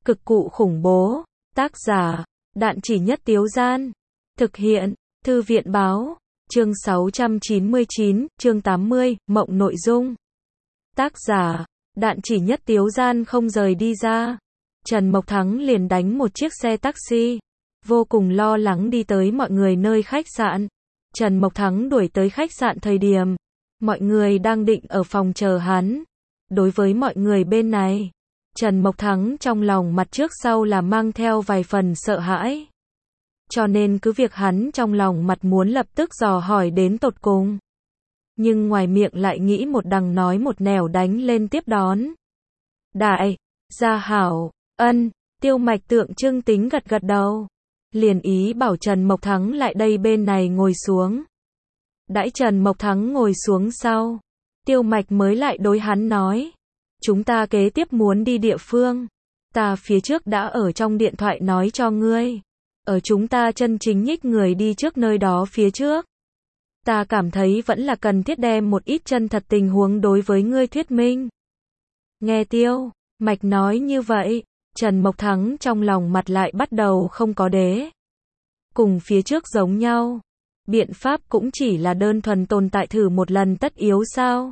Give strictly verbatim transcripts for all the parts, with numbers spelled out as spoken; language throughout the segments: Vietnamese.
Cực cụ khủng bố. Tác giả, Đạn Chỉ Nhất Tiếu Gian. Thực hiện, Thư viện Báo. Chương sáu trăm chín mươi chín, chương tám mươi, mộng nội dung. Tác giả, Đạn Chỉ Nhất Tiếu Gian không rời đi ra. Trần Mộc Thắng liền đánh một chiếc xe taxi. Vô cùng lo lắng đi tới mọi người nơi khách sạn. Trần Mộc Thắng đuổi tới khách sạn thời điểm. Mọi người đang định ở phòng chờ hắn. Đối với mọi người bên này, Trần Mộc Thắng trong lòng mặt trước sau là mang theo vài phần sợ hãi. Cho nên cứ việc hắn trong lòng mặt muốn lập tức dò hỏi đến tột cùng. Nhưng ngoài miệng lại nghĩ một đằng nói một nẻo đánh lên tiếp đón. Đại, gia hảo, ân, Tiêu Mạch tượng trưng tính gật gật đầu. Liền ý bảo Trần Mộc Thắng lại đây bên này ngồi xuống. Đãi Trần Mộc Thắng ngồi xuống sau, Tiêu Mạch mới lại đối hắn nói. Chúng ta kế tiếp muốn đi địa phương. Ta phía trước đã ở trong điện thoại nói cho ngươi. Ở chúng ta chân chính nhích người đi trước nơi đó phía trước. Ta cảm thấy vẫn là cần thiết đem một ít chân thật tình huống đối với ngươi thuyết minh. Nghe Tiêu Mạch nói như vậy, Trần Mộc Thắng trong lòng mặt lại bắt đầu không có đế. Cùng phía trước giống nhau. Biện pháp cũng chỉ là đơn thuần tồn tại thử một lần tất yếu sao?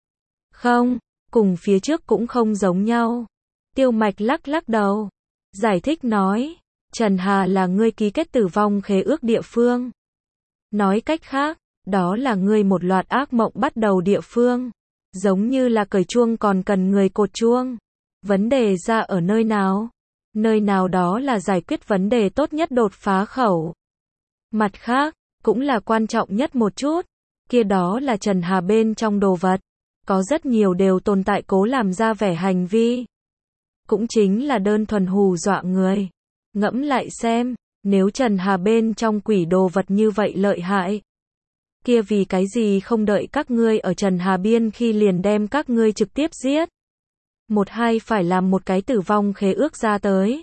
Không, cùng phía trước cũng không giống nhau. Tiêu Mạch lắc lắc đầu. Giải thích nói, Trần Hà là ngươi ký kết tử vong khế ước địa phương. Nói cách khác, đó là ngươi một loạt ác mộng bắt đầu địa phương. Giống như là cởi chuông còn cần người cột chuông. Vấn đề ra ở nơi nào? Nơi nào đó là giải quyết vấn đề tốt nhất đột phá khẩu. Mặt khác, cũng là quan trọng nhất một chút. Kia đó là Trần Hà bên trong đồ vật. Có rất nhiều đều tồn tại cố làm ra vẻ hành vi. Cũng chính là đơn thuần hù dọa người. Ngẫm lại xem, nếu Trần Hà bên trong quỷ đồ vật như vậy lợi hại. Kia vì cái gì không đợi các ngươi ở Trần Hà biên khi liền đem các ngươi trực tiếp giết. Một hai phải làm một cái tử vong khế ước ra tới.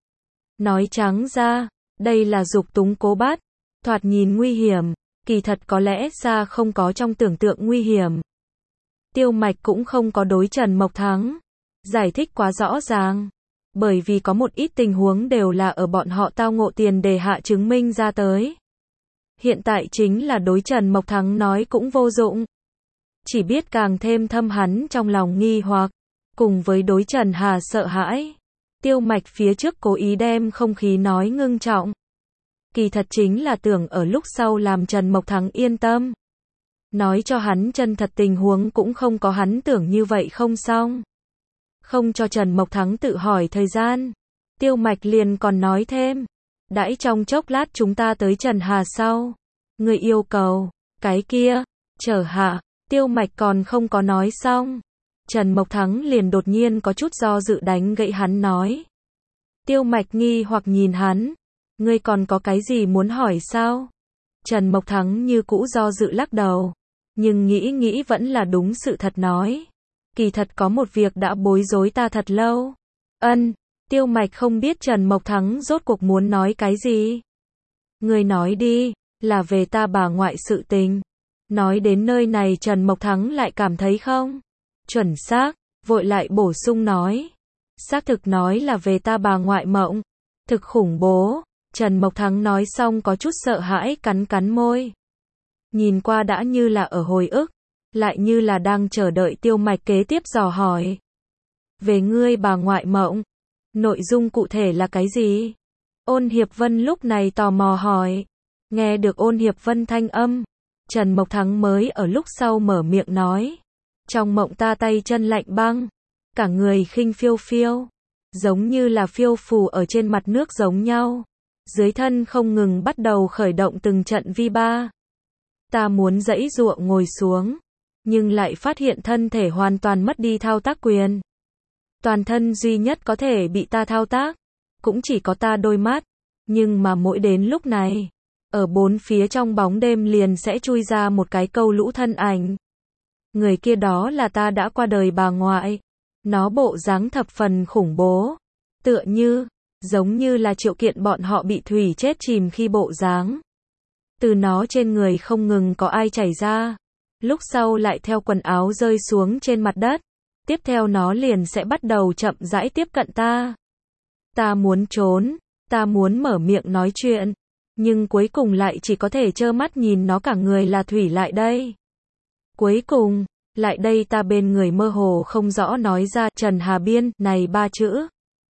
Nói trắng ra, đây là dục túng cố bắt. Thoạt nhìn nguy hiểm, kỳ thật có lẽ ra không có trong tưởng tượng nguy hiểm. Tiêu Mạch cũng không có đối Trần Mộc Thắng giải thích quá rõ ràng. Bởi vì có một ít tình huống đều là ở bọn họ tao ngộ tiền đề hạ chứng minh ra tới. Hiện tại chính là đối Trần Mộc Thắng nói cũng vô dụng. Chỉ biết càng thêm thâm hắn trong lòng nghi hoặc. Cùng với đối Trần Hà sợ hãi. Tiêu Mạch phía trước cố ý đem không khí nói ngưng trọng. Kỳ thật chính là tưởng ở lúc sau làm Trần Mộc Thắng yên tâm. Nói cho hắn chân thật tình huống cũng không có hắn tưởng như vậy không xong. Không cho Trần Mộc Thắng tự hỏi thời gian. Tiêu Mạch liền còn nói thêm. Đãi trong chốc lát chúng ta tới Trần Hà sau. Người yêu cầu, cái kia, trở hạ, Tiêu Mạch còn không có nói xong. Trần Mộc Thắng liền đột nhiên có chút do dự đánh gãy hắn nói. Tiêu Mạch nghi hoặc nhìn hắn. Ngươi còn có cái gì muốn hỏi sao? Trần Mộc Thắng như cũ do dự lắc đầu. Nhưng nghĩ nghĩ vẫn là đúng sự thật nói. Kỳ thật có một việc đã bối rối ta thật lâu. Ân, Tiêu Mạch không biết Trần Mộc Thắng rốt cuộc muốn nói cái gì. Ngươi nói đi, là về ta bà ngoại sự tình. Nói đến nơi này Trần Mộc Thắng lại cảm thấy không chuẩn xác, vội lại bổ sung nói. Xác thực nói là về ta bà ngoại mộng. Thực khủng bố. Trần Mộc Thắng nói xong có chút sợ hãi cắn cắn môi. Nhìn qua đã như là ở hồi ức, lại như là đang chờ đợi Tiêu Mạch kế tiếp dò hỏi. Về ngươi bà ngoại mộng, nội dung cụ thể là cái gì? Ôn Hiệp Vân lúc này tò mò hỏi. Nghe được Ôn Hiệp Vân thanh âm, Trần Mộc Thắng mới ở lúc sau mở miệng nói. Trong mộng ta tay chân lạnh băng, cả người khinh phiêu phiêu, giống như là phiêu phù ở trên mặt nước giống nhau. Dưới thân không ngừng bắt đầu khởi động từng trận vi ba. Ta muốn giãy giụa ngồi xuống, nhưng lại phát hiện thân thể hoàn toàn mất đi thao tác quyền. Toàn thân duy nhất có thể bị ta thao tác, cũng chỉ có ta đôi mắt. Nhưng mà mỗi đến lúc này, ở bốn phía trong bóng đêm liền sẽ chui ra một cái câu lũ thân ảnh. Người kia đó là ta đã qua đời bà ngoại. Nó bộ dáng thập phần khủng bố. Tựa như, giống như là Triệu Kiện bọn họ bị thủy chết chìm khi bộ dáng. Từ nó trên người không ngừng có ai chảy ra. Lúc sau lại theo quần áo rơi xuống trên mặt đất. Tiếp theo nó liền sẽ bắt đầu chậm rãi tiếp cận ta. Ta muốn trốn, ta muốn mở miệng nói chuyện, nhưng cuối cùng lại chỉ có thể trơ mắt nhìn nó cả người là thủy lại đây. Cuối cùng, lại đây ta bên người mơ hồ không rõ nói ra Trần Hà Biên, này ba chữ.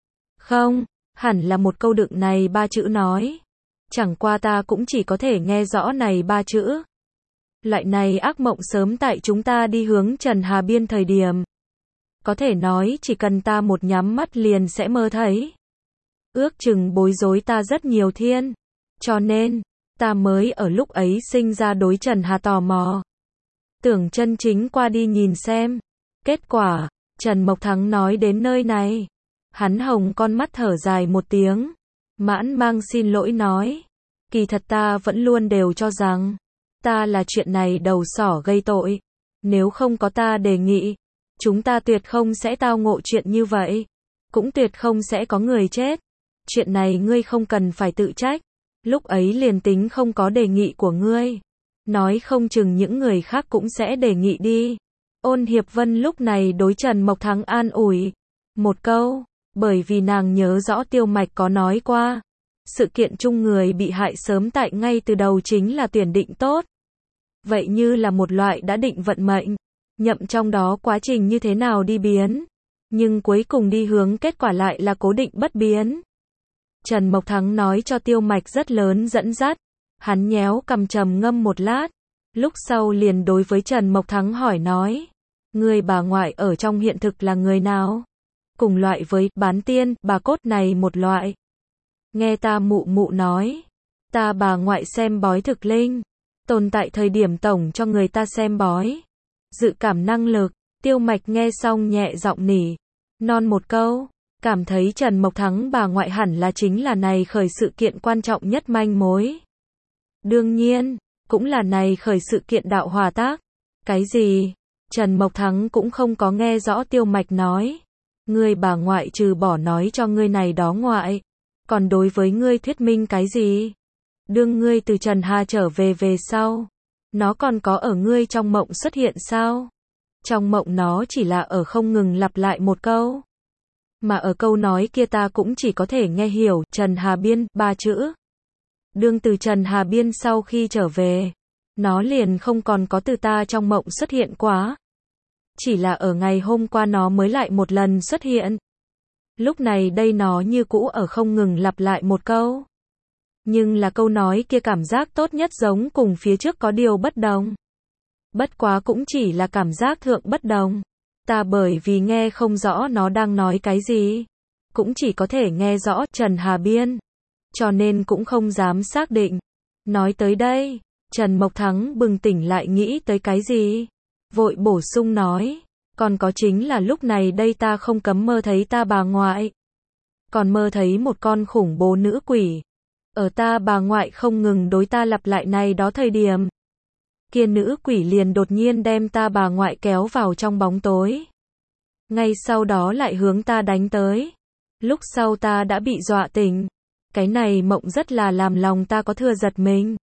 Không, hẳn là một câu đựng này ba chữ nói. Chẳng qua ta cũng chỉ có thể nghe rõ này ba chữ. Loại này ác mộng sớm tại chúng ta đi hướng Trần Hà Biên thời điểm. Có thể nói chỉ cần ta một nhắm mắt liền sẽ mơ thấy. Ước chừng bối rối ta rất nhiều thiên. Cho nên, ta mới ở lúc ấy sinh ra đối Trần Hà tò mò. Tưởng chân chính qua đi nhìn xem. Kết quả, Trần Mộc Thắng nói đến nơi này. Hắn hồng con mắt thở dài một tiếng. Mãn mang xin lỗi nói. Kỳ thật ta vẫn luôn đều cho rằng. Ta là chuyện này đầu sỏ gây tội. Nếu không có ta đề nghị. Chúng ta tuyệt không sẽ tao ngộ chuyện như vậy. Cũng tuyệt không sẽ có người chết. Chuyện này ngươi không cần phải tự trách. Lúc ấy liền tính không có đề nghị của ngươi. Nói không chừng những người khác cũng sẽ đề nghị đi. Ôn Hiệp Vân lúc này đối Trần Mộc Thắng an ủi. Một câu. Bởi vì nàng nhớ rõ Tiêu Mạch có nói qua. Sự kiện chung người bị hại sớm tại ngay từ đầu chính là tuyển định tốt. Vậy như là một loại đã định vận mệnh. Nhậm trong đó quá trình như thế nào đi biến. Nhưng cuối cùng đi hướng kết quả lại là cố định bất biến. Trần Mộc Thắng nói cho Tiêu Mạch rất lớn dẫn dắt. Hắn nhéo cầm trầm ngâm một lát. Lúc sau liền đối với Trần Mộc Thắng hỏi nói. Người bà ngoại ở trong hiện thực là người nào? Cùng loại với bán tiên, bà cốt này một loại. Nghe ta mụ mụ nói. Ta bà ngoại xem bói thực linh. Tồn tại thời điểm tổng cho người ta xem bói. Dự cảm năng lực. Tiêu Mạch nghe xong nhẹ giọng nỉ. Non một câu. Cảm thấy Trần Mộc Thắng bà ngoại hẳn là chính là này khởi sự kiện quan trọng nhất manh mối. Đương nhiên, cũng là này khởi sự kiện đạo hòa tác. Cái gì? Trần Mộc Thắng cũng không có nghe rõ Tiêu Mạch nói. Ngươi bà ngoại trừ bỏ nói cho ngươi này đó ngoại. Còn đối với ngươi thuyết minh cái gì? Đương ngươi từ Trần Hà trở về về sau. Nó còn có ở ngươi trong mộng xuất hiện sao? Trong mộng nó chỉ là ở không ngừng lặp lại một câu. Mà ở câu nói kia ta cũng chỉ có thể nghe hiểu Trần Hà Biên, ba chữ. Đương từ Trần Hà Biên sau khi trở về. Nó liền không còn có từ ta trong mộng xuất hiện quá. Chỉ là ở ngày hôm qua nó mới lại một lần xuất hiện. Lúc này đây nó như cũ ở không ngừng lặp lại một câu. Nhưng là câu nói kia cảm giác tốt nhất giống cùng phía trước có điều bất đồng. Bất quá cũng chỉ là cảm giác thượng bất đồng. Ta bởi vì nghe không rõ nó đang nói cái gì. Cũng chỉ có thể nghe rõ Trần Hà Biên. Cho nên cũng không dám xác định. Nói tới đây, Trần Mộc Thắng bừng tỉnh lại nghĩ tới cái gì. Vội bổ sung nói. Còn có chính là lúc này đây ta không cấm mơ thấy ta bà ngoại. Còn mơ thấy một con khủng bố nữ quỷ. Ở ta bà ngoại không ngừng đối ta lặp lại này đó thời điểm. Kia nữ quỷ liền đột nhiên đem ta bà ngoại kéo vào trong bóng tối. Ngay sau đó lại hướng ta đánh tới. Lúc sau ta đã bị dọa tỉnh. Cái này mộng rất là làm lòng ta có thừa giật mình.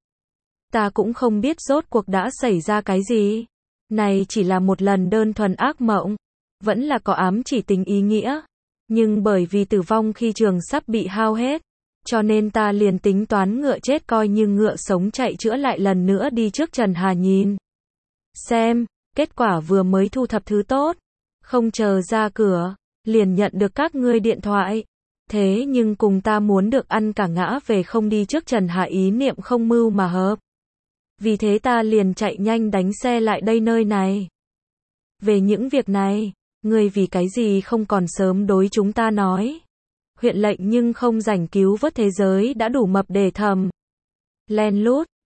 Ta cũng không biết rốt cuộc đã xảy ra cái gì. Này chỉ là một lần đơn thuần ác mộng. Vẫn là có ám chỉ tính ý nghĩa. Nhưng bởi vì tử vong khi trường sắp bị hao hết. Cho nên ta liền tính toán ngựa chết coi như ngựa sống chạy chữa lại lần nữa đi trước Trần Hà nhìn. Xem, kết quả vừa mới thu thập thứ tốt. Không chờ ra cửa, liền nhận được các ngươi điện thoại. Thế nhưng cùng ta muốn được ăn cả ngã về không đi trước Trần Hà ý niệm không mưu mà hợp. Vì thế ta liền chạy nhanh đánh xe lại đây nơi này. Về những việc này, ngươi vì cái gì không còn sớm đối chúng ta nói. Huyện lệnh nhưng không rảnh cứu vớt thế giới đã đủ mập để thầm. Len lút,